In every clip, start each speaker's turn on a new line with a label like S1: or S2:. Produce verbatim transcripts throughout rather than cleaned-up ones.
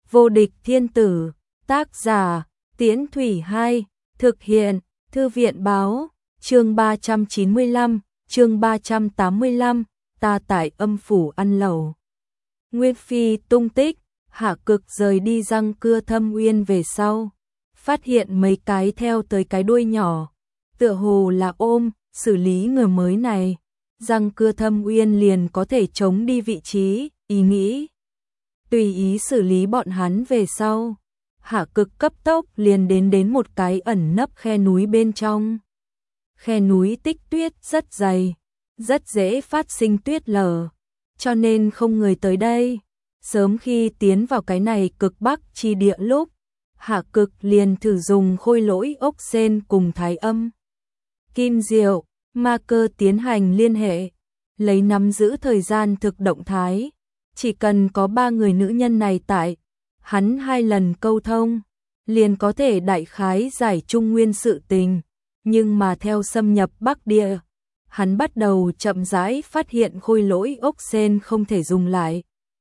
S1: Vô địch thiên tử, tác giả, Tiễn Thủy hai, thực hiện, Thư viện báo, chương ba trăm chín mươi lăm, chương ba trăm tám mươi lăm, ta tại âm phủ ăn lẩu. Nguyên Phi tung tích, Hạ Cực rời đi Răng Cưa Thâm Uyên về sau, phát hiện mấy cái theo tới cái đuôi nhỏ, tựa hồ là ôm, xử lý người mới này. Răng Cưa Thâm Uyên liền có thể chống đi vị trí, ý nghĩ. Tùy ý xử lý bọn hắn về sau, Hạ Cực cấp tốc liền đến đến một cái ẩn nấp khe núi bên trong. Khe núi tích tuyết rất dày, rất dễ phát sinh tuyết lở, cho nên không người tới đây. Sớm khi tiến vào cái này cực bắc chi địa lúc, Hạ Cực liền thử dùng khôi lỗi ốc sên cùng thái âm kim diệu ma cơ tiến hành liên hệ, lấy nắm giữ thời gian thực động thái. Chỉ cần có ba người nữ nhân này tại, hắn hai lần câu thông, liền có thể đại khái giải trung nguyên sự tình. Nhưng mà theo xâm nhập Bắc Địa, hắn bắt đầu chậm rãi phát hiện khôi lỗi ốc sên không thể dùng lại.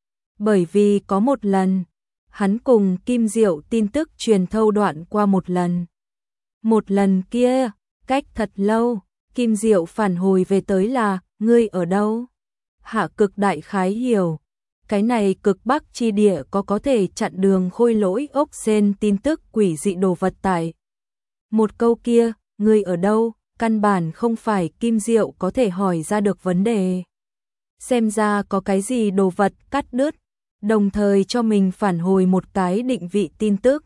S1: Bởi vì có một lần, hắn cùng Kim Diệu tin tức truyền thâu đoạn qua một lần. Một lần kia, cách thật lâu, Kim Diệu phản hồi về tới là, ngươi ở đâu? Hạ Cực đại khái hiểu, cái này cực bắc chi địa có có thể chặn đường khôi lỗi ốc sên tin tức quỷ dị đồ vật tại. Một câu kia, ngươi ở đâu, căn bản không phải Kim Diệu có thể hỏi ra được vấn đề. Xem ra có cái gì đồ vật cắt đứt, đồng thời cho mình phản hồi một cái định vị tin tức.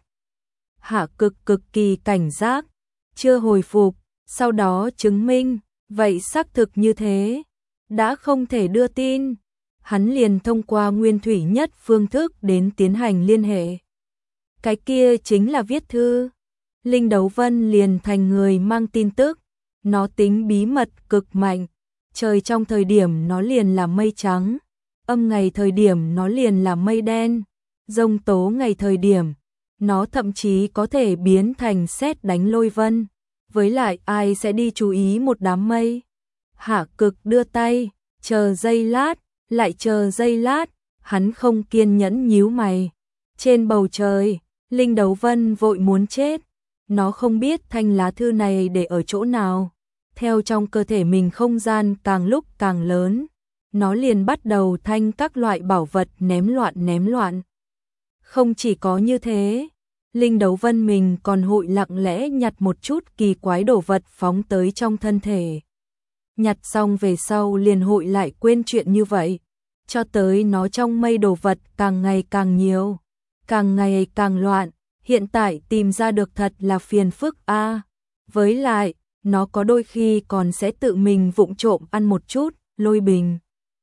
S1: Hạ Cực cực kỳ cảnh giác, chưa hồi phục, sau đó chứng minh, vậy xác thực như thế, đã không thể đưa tin. Hắn liền thông qua nguyên thủy nhất phương thức đến tiến hành liên hệ. Cái kia chính là viết thư. Linh Đấu Vân liền thành người mang tin tức, nó tính bí mật cực mạnh, trời trong thời điểm nó liền là mây trắng, âm ngày thời điểm nó liền là mây đen, giông tố ngày thời điểm, nó thậm chí có thể biến thành sét đánh lôi vân. Với lại ai sẽ đi chú ý một đám mây? Hạ Cực đưa tay, chờ giây lát, lại chờ giây lát, hắn không kiên nhẫn nhíu mày. Trên bầu trời, Linh Đấu Vân vội muốn chết, nó không biết thanh lá thư này để ở chỗ nào. Theo trong cơ thể mình không gian càng lúc càng lớn, nó liền bắt đầu thanh các loại bảo vật ném loạn ném loạn. Không chỉ có như thế, Linh Đấu Vân mình còn hội lặng lẽ nhặt một chút kỳ quái đồ vật phóng tới trong thân thể. Nhặt xong về sau liền hội lại quên chuyện như vậy, cho tới nó trong mây đồ vật càng ngày càng nhiều, càng ngày càng loạn, hiện tại tìm ra được thật là phiền phức a. À. Với lại, nó có đôi khi còn sẽ tự mình vụng trộm ăn một chút lôi bình.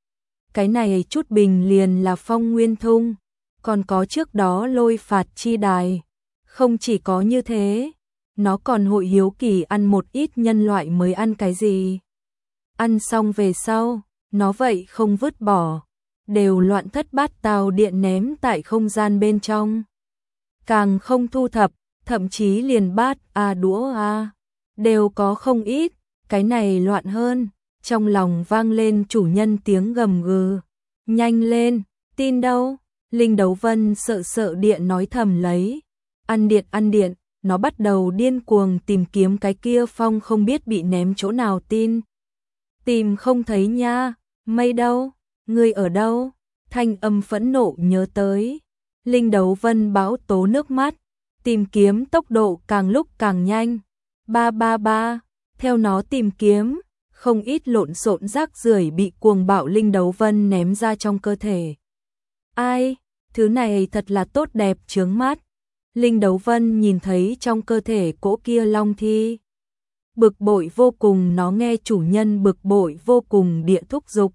S1: Cái này chút bình liền là phong nguyên thung, còn có trước đó lôi phạt chi đài. Không chỉ có như thế, nó còn hội hiếu kỳ ăn một ít nhân loại mới ăn cái gì. Ăn xong về sau, nó vậy không vứt bỏ, đều loạn thất bát tao điện ném tại không gian bên trong. Càng không thu thập, thậm chí liền bát a đũa a đều có không ít, cái này loạn hơn. Trong lòng vang lên chủ nhân tiếng gầm gừ. Nhanh lên, tin đâu? Linh Đấu Vân sợ sợ điện nói thầm lấy. Ăn điện ăn điện, nó bắt đầu điên cuồng tìm kiếm cái kia phong không biết bị ném chỗ nào tin. Tìm không thấy nha, mây đâu, ngươi ở đâu? Thanh âm phẫn nộ nhớ tới. Linh Đấu Vân bão tố nước mắt, tìm kiếm tốc độ càng lúc càng nhanh. Ba ba ba, theo nó tìm kiếm, không ít lộn xộn rác rưởi bị cuồng bạo Linh Đấu Vân ném ra trong cơ thể. Ai, thứ này thật là tốt đẹp chướng mắt. Linh Đấu Vân nhìn thấy trong cơ thể cỗ kia long thi. Bực bội vô cùng, nó nghe chủ nhân bực bội vô cùng địa thúc giục.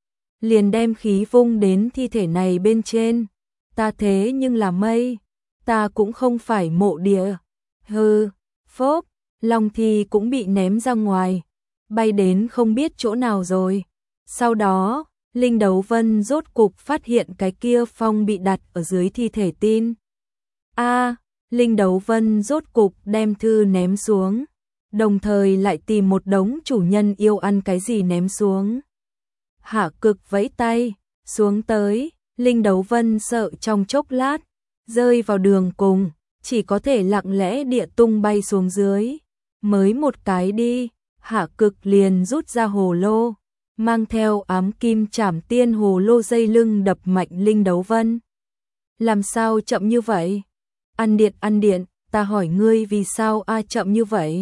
S1: Liền đem khí vung đến thi thể này bên trên. Ta thế nhưng là mây, ta cũng không phải mộ địa. Hừ, phốp, long thi cũng bị ném ra ngoài, bay đến không biết chỗ nào rồi. Sau đó, Linh Đấu Vân rốt cục phát hiện cái kia phong bị đặt ở dưới thi thể tin. A, à, Linh Đấu Vân rốt cục đem thư ném xuống, đồng thời lại tìm một đống chủ nhân yêu ăn cái gì ném xuống. Hạ Cực vẫy tay, xuống tới, Linh Đấu Vân sợ trong chốc lát, rơi vào đường cùng, chỉ có thể lặng lẽ địa tung bay xuống dưới. Mới một cái đi, Hạ Cực liền rút ra hồ lô, mang theo ám kim trảm tiên hồ lô dây lưng đập mạnh Linh Đấu Vân. Làm sao chậm như vậy? Ăn điện ăn điện, ta hỏi ngươi vì sao a chậm như vậy?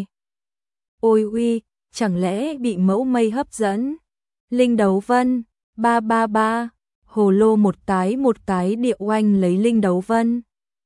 S1: Ôi uy, chẳng lẽ bị mẫu mây hấp dẫn? Linh Đấu Vân, ba ba ba, hồ lô một cái một cái địa oanh lấy Linh Đấu Vân.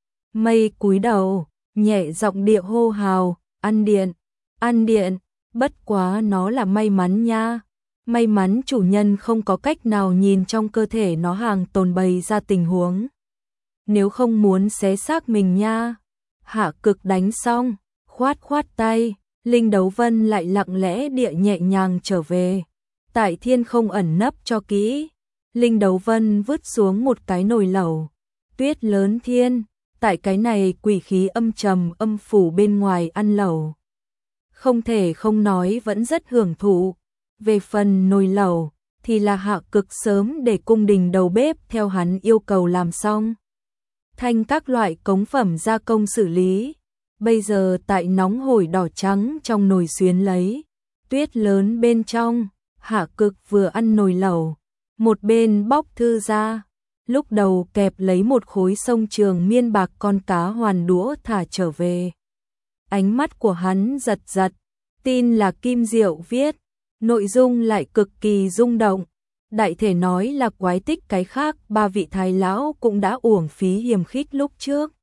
S1: Mây cúi đầu, nhẹ giọng địa hô hào, ăn điện, ăn điện, bất quá nó là may mắn nha. May mắn chủ nhân không có cách nào nhìn trong cơ thể nó hàng tồn bày ra tình huống. Nếu không muốn xé xác mình nha. Hạ Cực đánh xong, khoát khoát tay, Linh Đấu Vân lại lặng lẽ địa nhẹ nhàng trở về. Tại thiên không ẩn nấp cho kỹ. Linh Đấu Vân vứt xuống một cái nồi lẩu. Tuyết lớn thiên, tại cái này quỷ khí âm trầm âm phủ bên ngoài ăn lẩu. Không thể không nói vẫn rất hưởng thụ. Về phần nồi lẩu, thì là Hạ Cực sớm để cung đình đầu bếp theo hắn yêu cầu làm xong. Thanh các loại cống phẩm gia công xử lý. Bây giờ tại nóng hổi đỏ trắng trong nồi xuyến lấy. Tuyết lớn bên trong, Hạ Cực vừa ăn nồi lẩu, một bên bóc thư ra. Lúc đầu kẹp lấy một khối sông Trường Miên bạc con cá hoàn đũa thả trở về. Ánh mắt của hắn giật giật, tin là Kim Diệu viết, nội dung lại cực kỳ rung động. Đại thể nói là quái tích cái khác ba vị thái lão cũng đã uổng phí hiềm khích lúc trước.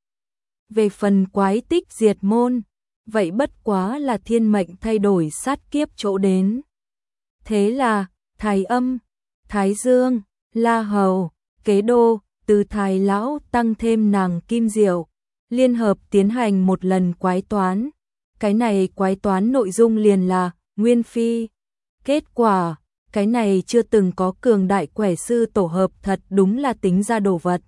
S1: Về phần quái tích diệt môn, vậy bất quá là thiên mệnh thay đổi sát kiếp chỗ đến. Thế là, Thái Âm, Thái Dương, La Hầu, Kế Đô, từ thái lão tăng thêm nàng Kim Diệu, liên hợp tiến hành một lần quái toán. Cái này quái toán nội dung liền là Nguyên Phi. Kết quả, cái này chưa từng có cường đại quẻ sư tổ hợp thật đúng là tính ra đồ vật.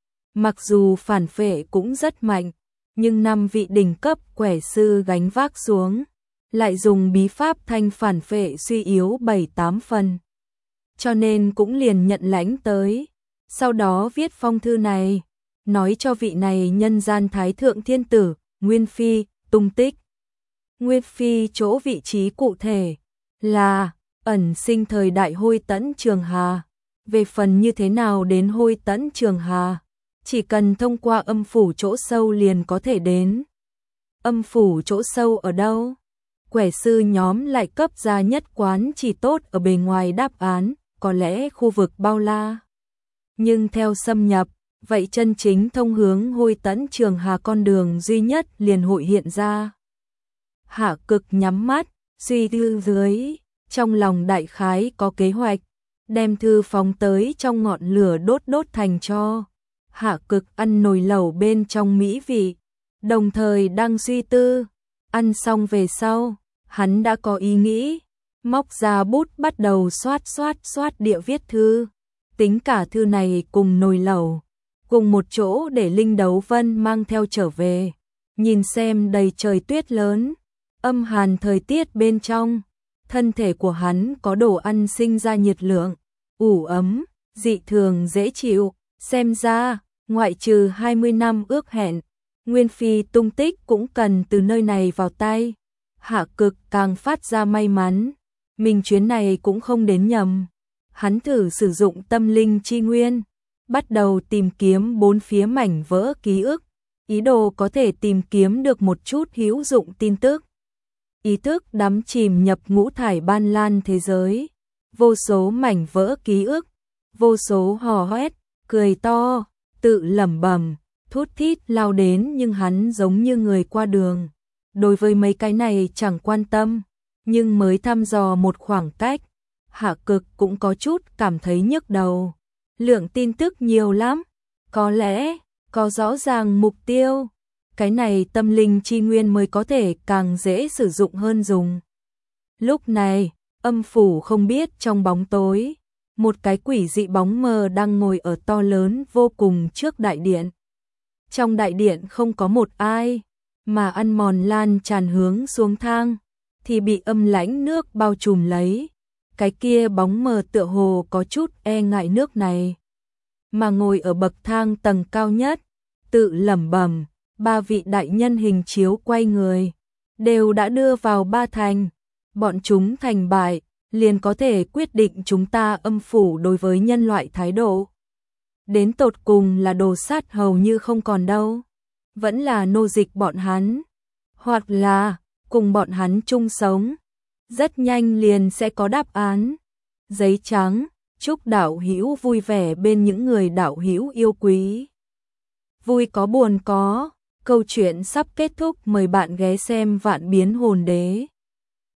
S1: Mặc dù phản phệ cũng rất mạnh, nhưng năm vị đỉnh cấp quẻ sư gánh vác xuống, lại dùng bí pháp thanh phản phệ suy yếu bảy tám phần. Cho nên cũng liền nhận lãnh tới. Sau đó viết phong thư này, nói cho vị này nhân gian thái thượng thiên tử, Nguyên Phi, tung tích. Nguyên Phi chỗ vị trí cụ thể là ẩn sinh thời đại Hôi Tẫn Trường Hà. Về phần như thế nào đến Hôi Tẫn Trường Hà, chỉ cần thông qua âm phủ chỗ sâu liền có thể đến. Âm phủ chỗ sâu ở đâu? Quẻ sư nhóm lại cấp ra nhất quán chỉ tốt ở bề ngoài đáp án, có lẽ khu vực bao la. Nhưng theo xâm nhập, vậy chân chính thông hướng Hôi Tẫn Trường Hà con đường duy nhất liền hội hiện ra. Hạ Cực nhắm mắt, suy tư dưới, trong lòng đại khái có kế hoạch, đem thư phóng tới trong ngọn lửa đốt đốt thành tro. Hạ Cực ăn nồi lẩu bên trong mỹ vị, đồng thời đang suy tư. Ăn xong về sau, hắn đã có ý nghĩ, móc ra bút bắt đầu xoát xoát xoát địa viết thư. Tính cả thư này cùng nồi lẩu, cùng một chỗ để Linh Đấu Vân mang theo trở về. Nhìn xem đầy trời tuyết lớn, âm hàn thời tiết bên trong, thân thể của hắn có đồ ăn sinh ra nhiệt lượng, ủ ấm, dị thường dễ chịu. Xem ra, ngoại trừ hai mươi năm ước hẹn, Nguyên Phi tung tích cũng cần từ nơi này vào tay. Hạ Cực càng phát ra may mắn, mình chuyến này cũng không đến nhầm. Hắn thử sử dụng tâm linh chi nguyên, bắt đầu tìm kiếm bốn phía mảnh vỡ ký ức, ý đồ có thể tìm kiếm được một chút hữu dụng tin tức. Ý thức đắm chìm nhập ngũ thải ban lan thế giới, vô số mảnh vỡ ký ức, vô số hò hét, cười to, tự lẩm bẩm, thút thít lao đến, nhưng hắn giống như người qua đường. Đối với mấy cái này chẳng quan tâm, nhưng mới thăm dò một khoảng cách, Hạ Cực cũng có chút cảm thấy nhức đầu. Lượng tin tức nhiều lắm, có lẽ có rõ ràng mục tiêu, cái này tâm linh chi nguyên mới có thể càng dễ sử dụng hơn dùng. Lúc này, âm phủ không biết trong bóng tối, một cái quỷ dị bóng mờ đang ngồi ở to lớn vô cùng trước đại điện. Trong đại điện không có một ai, mà ăn mòn lan tràn hướng xuống thang, thì bị âm lãnh nước bao trùm lấy. Cái kia bóng mờ tựa hồ có chút e ngại nước này, mà ngồi ở bậc thang tầng cao nhất, tự lẩm bẩm, ba vị đại nhân hình chiếu quay người, đều đã đưa vào ba thành, bọn chúng thành bại, liền có thể quyết định chúng ta âm phủ đối với nhân loại thái độ. Đến tột cùng là đồ sát hầu như không còn đâu, vẫn là nô dịch bọn hắn, hoặc là cùng bọn hắn chung sống. Rất nhanh liền sẽ có đáp án. Giấy trắng, chúc đạo hữu vui vẻ bên những người đạo hữu yêu quý. Vui có buồn có, câu chuyện sắp kết thúc, mời bạn ghé xem Vạn Biến Hồn Đế.